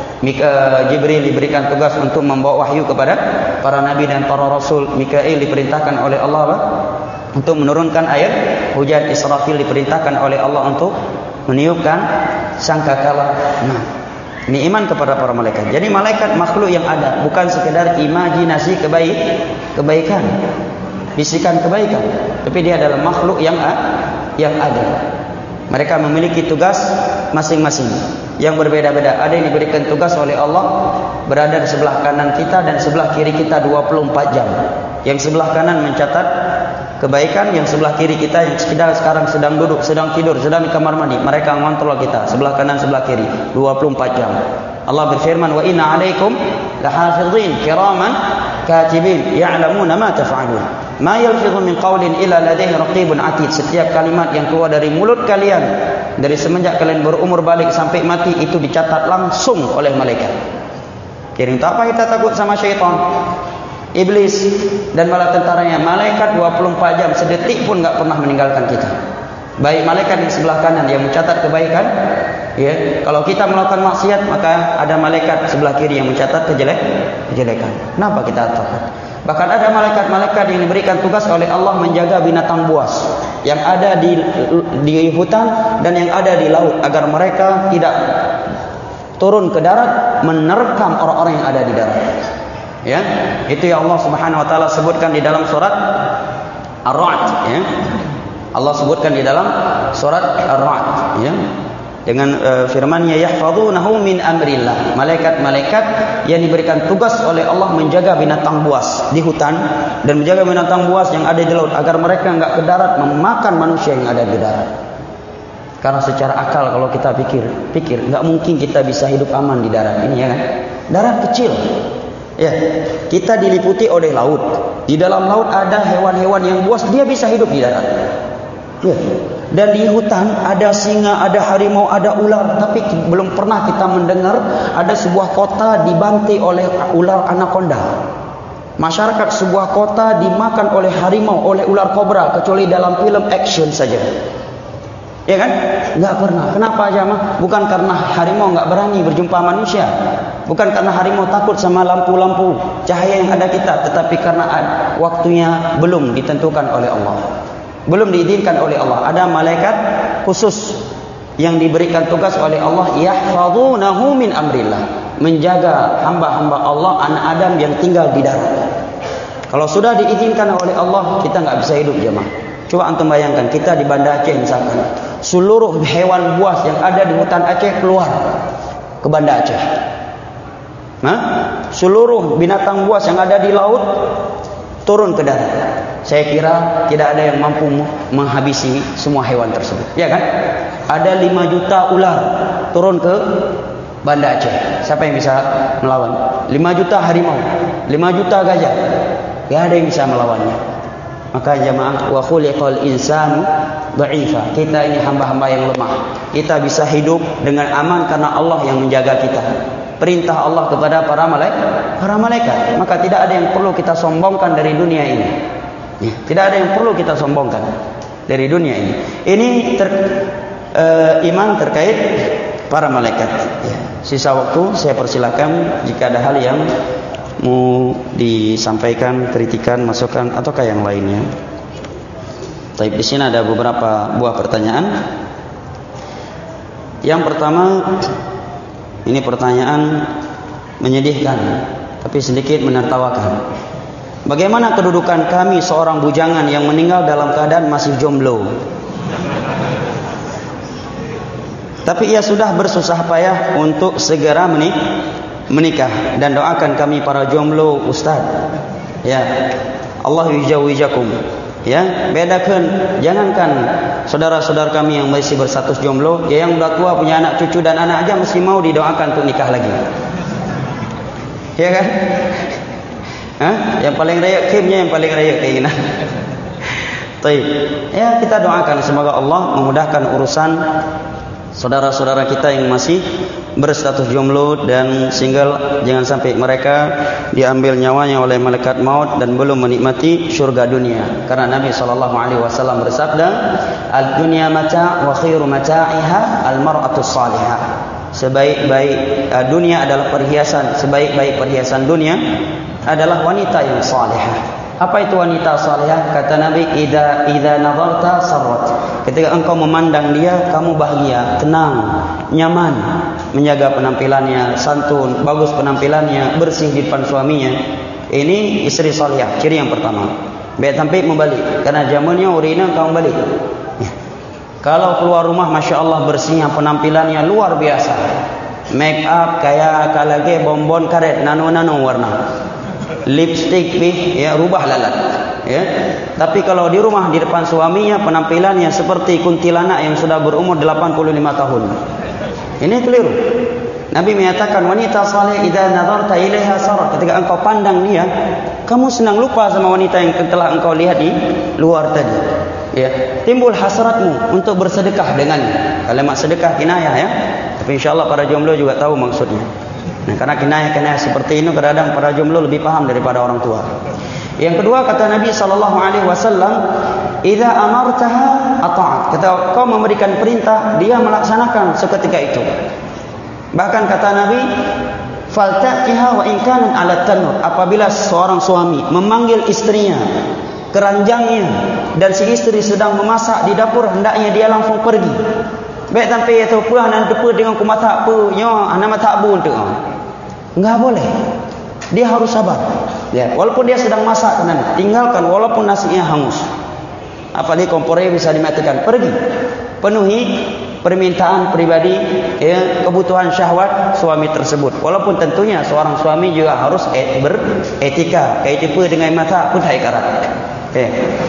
Jibril diberikan tugas untuk membawa wahyu kepada para nabi dan para rasul. Mikail diperintahkan oleh Allah untuk menurunkan air hujan. Israfil diperintahkan oleh Allah untuk meniupkan sangkakala. Nah, ini iman kepada para malaikat. Jadi malaikat makhluk yang ada, bukan sekedar imajinasi kebaikan, bisikan kebaikan, tapi dia adalah makhluk yang ada. Mereka memiliki tugas masing-masing yang berbeda-beda. Ada yang diberikan tugas oleh Allah berada di sebelah kanan kita dan sebelah kiri kita 24 jam. Yang sebelah kanan mencatat kebaikan, yang sebelah kiri kita yang sekarang sedang duduk, sedang tidur, sedang di kamar mandi, mereka mengontrol kita sebelah kanan sebelah kiri 24 jam. Allah berfirman, wa inna alaikum lahafizin kiraman katibin ya'lamuna ma taf'alun. Ma yalfidhu min qawlin illa ladaihi raqibun atid. Setiap kalimat yang keluar dari mulut kalian dari semenjak kalian berumur balik sampai mati itu dicatat langsung oleh malaikat. Jadi untuk apa kita takut sama syaitan, iblis dan bala tentaranya? Malaikat 24 jam, sedetik pun enggak pernah meninggalkan kita. Baik malaikat di sebelah kanan yang mencatat kebaikan, ya. Kalau kita melakukan maksiat, maka ada malaikat sebelah kiri yang mencatat kejelekan. Kenapa kita takut? Bahkan ada malaikat-malaikat yang diberikan tugas oleh Allah menjaga binatang buas yang ada di hutan dan yang ada di laut, agar mereka tidak turun ke darat menerkam orang-orang yang ada di darat. Ya, itu yang Allah Subhanahu wa taala sebutkan di dalam surat Ar-Ra'd, ya. Allah sebutkan di dalam surat Ar-Ra'd, ya. Dengan firman-Nya, yahfazunahu min amrillah. Malaikat-malaikat yang diberikan tugas oleh Allah menjaga binatang buas di hutan dan menjaga binatang buas yang ada di laut, agar mereka enggak ke darat memakan manusia yang ada di darat. Karena secara akal kalau kita pikir enggak mungkin kita bisa hidup aman di darat ini, ya kan? Darat kecil. Ya, kita diliputi oleh laut. Di dalam laut ada hewan-hewan yang buas, dia bisa hidup di darat. Ya. Dan di hutan ada singa, ada harimau, ada ular, tapi belum pernah kita mendengar ada sebuah kota dibantai oleh ular anaconda. Masyarakat sebuah kota dimakan oleh harimau, oleh ular kobra, kecuali dalam film action saja. Ya kan? Enggak pernah. Kenapa jemaah? Bukan karena harimau enggak berani berjumpa manusia, bukan karena harimau takut sama lampu-lampu cahaya yang ada kita, tetapi karena waktunya belum ditentukan oleh Allah. Belum diizinkan oleh Allah. Ada malaikat khusus yang diberikan tugas oleh Allah, yahfazunahu min amrillah, menjaga hamba-hamba Allah, anak Adam yang tinggal di darat. Kalau sudah diizinkan oleh Allah, kita enggak bisa hidup, jemaah. Coba antum bayangkan, kita di Banda Aceh misalkan, seluruh hewan buas yang ada di hutan Aceh keluar ke Banda Aceh. Seluruh binatang buas yang ada di laut turun ke darat. Saya kira tidak ada yang mampu menghabisi semua hewan tersebut, ya kan? Ada 5 juta ular turun ke Banda Aceh. Siapa yang bisa melawan? 5 juta harimau, 5 juta gajah. Tidak ada yang bisa melawannya. Maka jemaah, wa khuliqal insanu dha'ifa. Kita ini hamba-hamba yang lemah. Kita bisa hidup dengan aman karena Allah yang menjaga kita. Perintah Allah kepada para malaikat. Maka tidak ada yang perlu kita sombongkan dari dunia ini. Ya, tidak ada yang perlu kita sombongkan dari dunia ini. Ini iman terkait para malaikat. Ya. Sisa waktu saya persilakan jika ada hal yang mau disampaikan, kritikan, masukan ataukah yang lainnya. Tapi di sini ada beberapa buah pertanyaan. Yang pertama, ini pertanyaan menyedihkan tapi sedikit menertawakan. Bagaimana kedudukan kami seorang bujangan yang meninggal dalam keadaan masih jomblo? Tapi ia sudah bersusah payah untuk segera menikah, dan doakan kami para jomblo, Ustaz. Ya, Allah yujawijakum. Ya, bedakan, jangankan saudara-saudara kami yang masih berstatus jomblo, ya yang sudah tua punya anak cucu dan anak aja mesti mau didoakan untuk nikah lagi. Ya kan? Yang paling raya kimnya, yang paling raya keinginan. Baik. Ya, kita doakan semoga Allah memudahkan urusan saudara-saudara kita yang masih berstatus jomblo dan single, jangan sampai mereka diambil nyawanya oleh malaikat maut dan belum menikmati syurga dunia. Karena Nabi SAW bersabda, "Ad-dunya mata' wa khairu mata'iha al-mar'atus salihah." Sebaik-baik dunia adalah perhiasan, sebaik-baik perhiasan dunia adalah wanita yang salihah. Apa itu wanita salihah? Kata Nabi, idza nazarta sarrat. Ketika engkau memandang dia, kamu bahagia, tenang, nyaman, menjaga penampilannya, santun, bagus penampilannya, bersih di depan suaminya. Ini istri salihah, ciri yang pertama. Baik sampai membalik, karena zamannya urina kamu balik. Kalau keluar rumah, masya Allah bersihnya, penampilannya luar biasa. Make up kayak kalage bonbon karet nano warna. Lipstick ya rubah lalat ya. Tapi kalau di rumah di depan suaminya penampilannya seperti kuntilanak yang sudah berumur 85 tahun. Ini keliru. Nabi menyatakan wanita saleh idza nazarta ilaiha sarat. Ketika engkau pandang dia, kamu senang lupa sama wanita yang telah engkau lihat di luar tadi. Ya, timbul hasratmu untuk bersedekah dengannya. Kalimat sedekah kinayah ya. Tapi insyaallah para jomblo juga tahu maksudnya. Nah, karena kinayah-kinayah seperti ini kadang para jomblo lebih paham daripada orang tua. Yang kedua kata Nabi SAW, "Idza amartaha ata'at." Ketika kau memberikan perintah, dia melaksanakan seketika itu. Bahkan kata Nabi, "Faltaqiha wa in kanat 'ala tanur." Apabila seorang suami memanggil istrinya ke ranjangnya dan si istri sedang memasak di dapur, hendaknya dia langsung pergi. Baik sampai itu pulang dan depa dengan ku mata apa nyo ana mata bun tu. Enggak boleh. Dia harus sabar. Ya, walaupun dia sedang masak tenan, tinggalkan walaupun nasinya hangus. Apalagi kompore bisa dimatikan, pergi. Penuhi permintaan pribadi ya, kebutuhan syahwat suami tersebut. Walaupun tentunya seorang suami juga harus beretika. Kayak tipe dengan mata pun hai karat. Ya.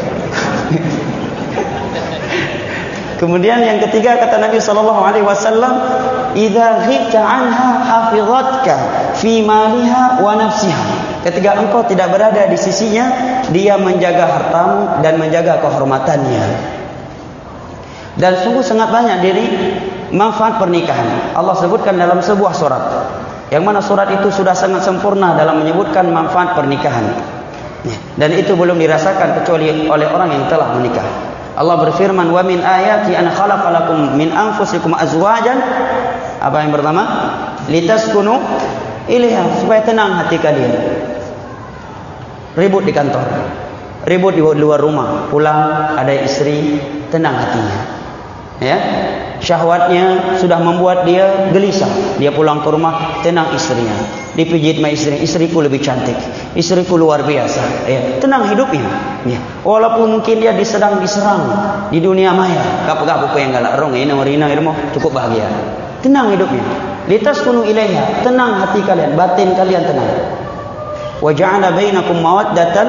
Kemudian yang ketiga kata Nabi SAW, "Idza ghibta anha hafizatka fi maliha wa nafsiha." Ketika engkau tidak berada di sisinya, dia menjaga hartamu dan menjaga kehormatannya. Dan sungguh sangat banyak dari manfaat pernikahan. Allah sebutkan dalam sebuah surat, yang mana surat itu sudah sangat sempurna dalam menyebutkan manfaat pernikahan. Dan itu belum dirasakan kecuali oleh orang yang telah menikah. Allah berfirman, "Wa min ayati an khalaqa lakum min anfusikum azwajan." Apa yang pertama? "Litaskunu ilaiha." Supaya tenang hati kalian. Ribut di kantor, ribut di luar rumah, pulang ada istri, tenang hatinya. Ya. Syahwatnya sudah membuat dia gelisah. Dia pulang ke rumah, tenang istrinya. Dipijit sama istri, istriku lebih cantik, istriku luar biasa. Ya, tenang hidupnya. Ya. Walaupun mungkin dia sedang diserang di dunia maya, kapag-kapag yang galak rong ini marina irmo cukup bahagia. Tenang hidupnya. Litaskunu ilaiha, tenang hati kalian, batin kalian tenang. Wa ja'ala bainakum mawaddatan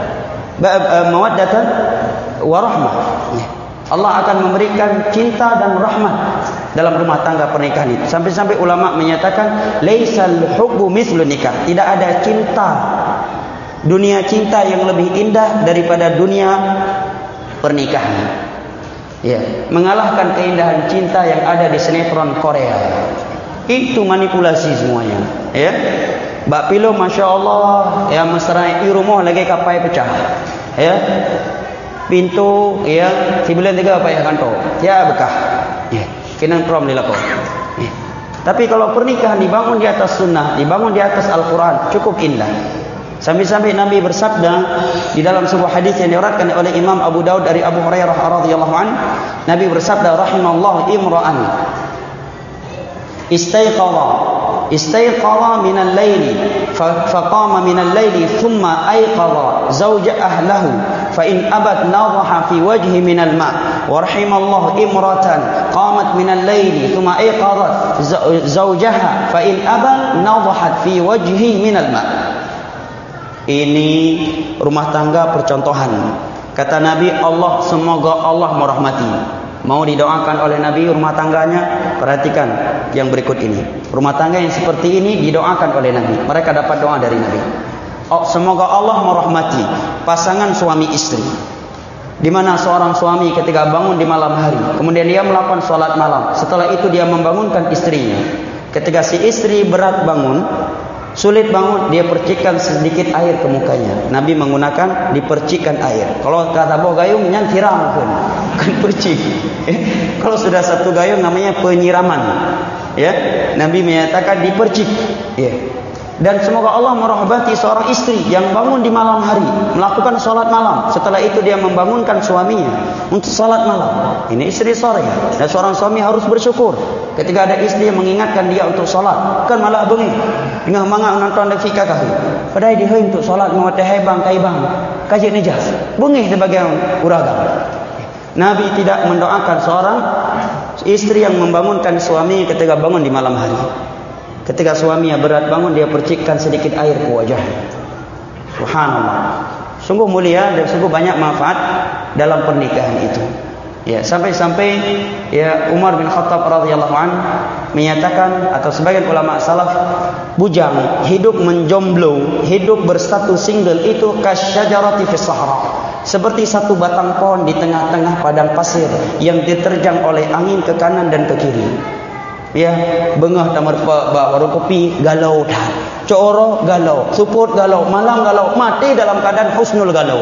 wa rahmah. Ya. Allah akan memberikan cinta dan rahmat dalam rumah tangga pernikahan itu. Sampai-sampai ulama menyatakan laisal hubbu mislun nikah. Tidak ada cinta, dunia cinta yang lebih indah daripada dunia pernikahan. Ya, mengalahkan keindahan cinta yang ada di sinetron Korea. Itu manipulasi semuanya. Ya. Bak pilo masya-Allah ya mesra rumah lagi kapai pecah. Ya. Pintu ya sibulan 3 apa ya kanto ya bekah ya kinan prom dilakon ya. Tapi kalau pernikahan dibangun di atas sunnah, dibangun di atas Al-Quran, cukup indah. Sampai-sampai Nabi bersabda di dalam sebuah hadis yang diriwayatkan oleh Imam Abu Daud dari Abu Hurairah radhiyallahu anhu, Nabi bersabda, rahimallahu imra'an istayqadha min al-laili faqama min al-laili thumma ayqadha zawja ahlihi fa in abat nadhaha fi wajhi min al-ma' wa rahimallahu imratan qamat min al-laili thumma ayqadhat zawjaha fa in abat nadhahat fi wajhi min al-ma'. Ini rumah tangga percontohan. Kata Nabi, semoga Allah merahmati. Mau didoakan oleh Nabi rumah tangganya, perhatikan yang berikut ini. Rumah tangga yang seperti ini didoakan oleh Nabi. Mereka dapat doa dari Nabi. Semoga Allah merahmati pasangan suami istri. Di mana seorang suami ketika bangun di malam hari, kemudian dia melakukan sholat malam. Setelah itu dia membangunkan istrinya. Ketika si istri berat bangun, sulit bangun, dia percikkan sedikit air ke mukanya. Nabi menggunakan dipercikkan air. Kalau kata bawa gayung, nyan tiram pun, kan percik. Kalau sudah satu gayung namanya penyiraman. Ya, Nabi menyatakan dipercik. Ya. Dan semoga Allah merahmati seorang istri yang bangun di malam hari melakukan solat malam. Setelah itu dia membangunkan suaminya untuk solat malam. Ini istri soleh. Dan seorang suami harus bersyukur ketika ada istri yang mengingatkan dia untuk solat. Kan malah bengi dengan mangak nonton Netflix kah. Padahal dia untuk solat ngawat hebang kaibang kaji nijas. Bengi sebagai uragam. Nabi tidak mendoakan seorang istri yang membangunkan suami ketika bangun di malam hari. Ketika suaminya berat bangun, dia percikkan sedikit air ke wajahnya. Subhanallah. Sungguh mulia dan sungguh banyak manfaat dalam pernikahan itu. Ya, sampai-sampai ya Umar bin Khattab radhiyallahu anhu menyatakan, atau sebagian ulama salaf, bujang hidup menjomblo, hidup berstatus single itu kasyajarati fis sahara. Seperti satu batang pohon di tengah-tengah padang pasir yang diterjang oleh angin ke kanan dan ke kiri. Ya, bengah tamar warung kopi galau dah. Coro galau, suput galau, malang galau, mati dalam keadaan husnul galau.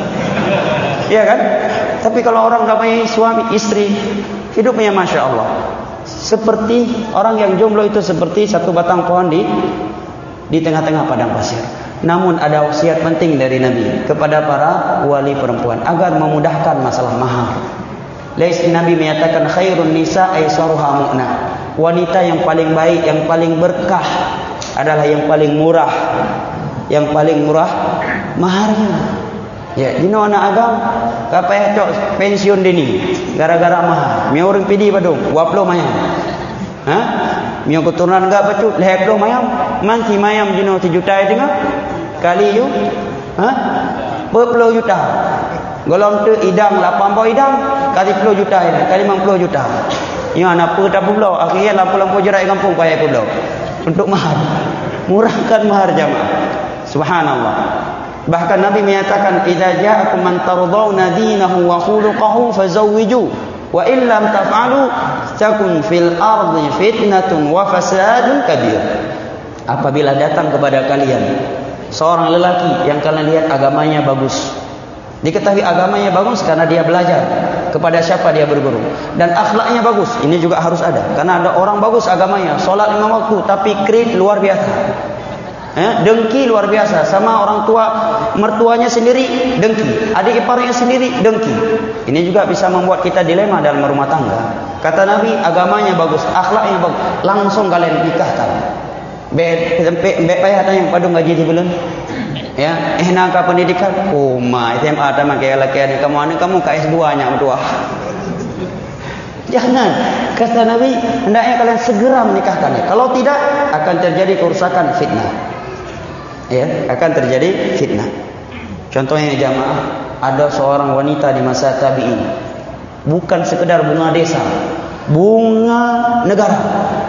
Ya kan? Tapi kalau orang ramai suami istri, hidupnya masya Allah. Seperti orang yang jomblo itu seperti satu batang pohon di tengah-tengah padang pasir. Namun ada wasiat penting dari Nabi kepada para wali perempuan agar memudahkan masalah mahar. Nabi menyatakan khairun nisa aisaruha mu'na. Wanita yang paling baik, yang paling berkah adalah yang paling murah. Yang paling murah maharnya. Ya, dino anak agam kapaya cok pensiun dini gara-gara mahar. Mi orang pidi padung, waplo mayam. Ha? Mi keturunan enggak pacu, leheplo mayam. Manti mayam dino 1 juta itu enggak? Kali yu. Ha? 40 juta. Golong tu idang 80 idang kali 10 juta ini, kali 50 juta. Ya anak apa tak pulau, akhirnya lampu-lampu jerai kampung payah pulau. Untuk mahar. Murahkan mahar jamaah. Subhanallah. Bahkan Nabi menyatakan idza ja'akum man tardawna dinahu wa khuluquhu fazawwiju wa illam taf'alu takun fil ardi fitnatun wa fasadun kabir. Apabila datang kepada kalian seorang lelaki yang kalian lihat agamanya bagus, diketahui agamanya bagus karena dia belajar kepada siapa dia berguru, dan akhlaknya bagus, ini juga harus ada. Karena ada orang bagus agamanya, solat 5 waktu, tapi kredit luar biasa, dengki luar biasa sama orang tua, mertuanya sendiri dengki, adik iparnya sendiri dengki. Ini juga bisa membuat kita dilema dalam rumah tangga. Kata Nabi, agamanya bagus, akhlaknya bagus, langsung kalian nikahkan. Baik payah tanya padung gaji di bulan. Ya, nangka pendidikan, SMA tamat kayak laki ni kamu ke S2 nya berdua. Jangan, kata Nabi, hendaknya kalian segera menikahkannya. Kalau tidak, akan terjadi kerusakan, fitnah. Ya, akan terjadi fitnah. Contohnya jamaah, ada seorang wanita di masa tabi'in, bukan sekedar bunga desa, bunga negara.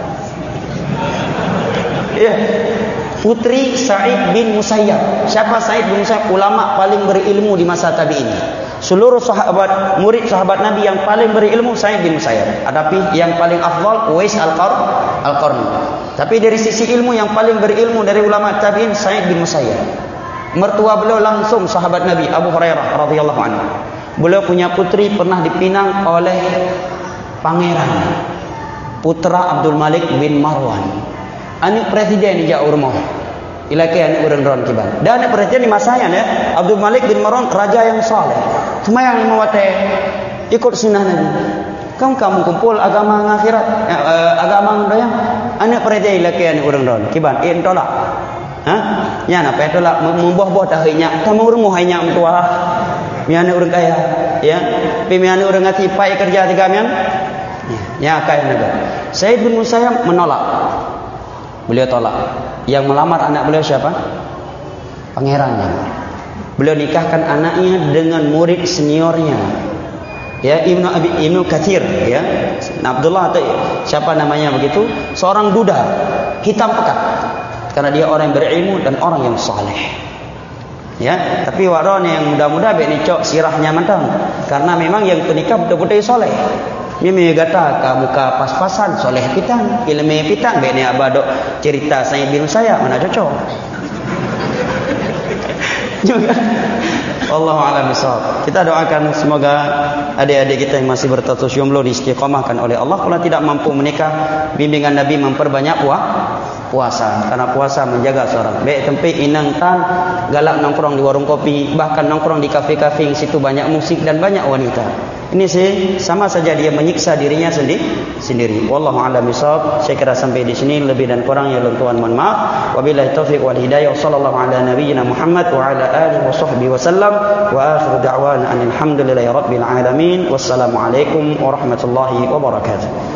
Ya. Putri Sa'id bin Musayyab. Siapa Sa'id bin Musayyab? Ulama paling berilmu di masa tabi'in. Seluruh sahabat, murid sahabat Nabi yang paling berilmu Sa'id bin Musayyab. Adapun yang paling afdal Uwais Al-Qarni. Tapi dari sisi ilmu yang paling berilmu dari ulama tabi'in Sa'id bin Musayyab. Mertua beliau langsung sahabat Nabi Abu Hurairah radhiyallahu anhu. Beliau punya putri pernah dipinang oleh pangeran, putra Abdul Malik bin Marwan. Anak presiden di Jaurmoh. Ilakai anak orang ron kiban. Dan anak presiden di masanya ya, Abdul Malik bin Marwan raja yang saleh. Cuma yang mewate ikut sunnah Nabi. Kamu kumpul agama akhirat, agama doyang. Anak presiden ilakai anak orang ron kiban. Tolak. Ya apa tolak membuah-buah tahinya. Kamu orang mau hanya tua. Mian orang kaya, ya. Pemian orang ngati pai kerja tiga mian. Ya kaya negara. Sa'id bin Musayyab menolak. Beliau tolak. Yang melamar anak beliau siapa? Pangerannya. Beliau nikahkan anaknya dengan murid seniornya. Ya, Ibnu Katsir, ya. Abdullah atau siapa namanya begitu, seorang duda, hitam pekat. Karena dia orang yang berilmu dan orang yang saleh. Ya, tapi waron yang muda-muda be ni cok sirahnya mantap. Karena memang yang penikah betul-betul saleh. Mimi kata ka muka pas-pasan soleh pitang, ilmu pitang be ni abadok cerita saya binu saya mana cocok. Juga Wallahu a'lam bishawab. Kita doakan semoga adik-adik kita yang masih berstatus jomblo diistiqamahkan oleh Allah. Kalau tidak mampu menikah, bimbingan Nabi memperbanyak puasa. Karena puasa menjaga seorang. Baik tempat inang tan, galak nongkrong di warung kopi, bahkan nongkrong di kafe-kafe yang situ banyak musik dan banyak wanita. Ini sih sama saja dia menyiksa dirinya sendiri. Wallahu a'lam bishawab. Saya kira sampai di sini, lebih dan kurang ya Tuhan mohon maaf. Wabillahi taufiq wal hidayah. Sallallahu ala nabiyyina Muhammad wa ala alihi wa sahbihi wasallam. Wa akhiru da'wana alhamdulillahi rabbil alamin. Wassalamu alaikum warahmatullahi wabarakatuh.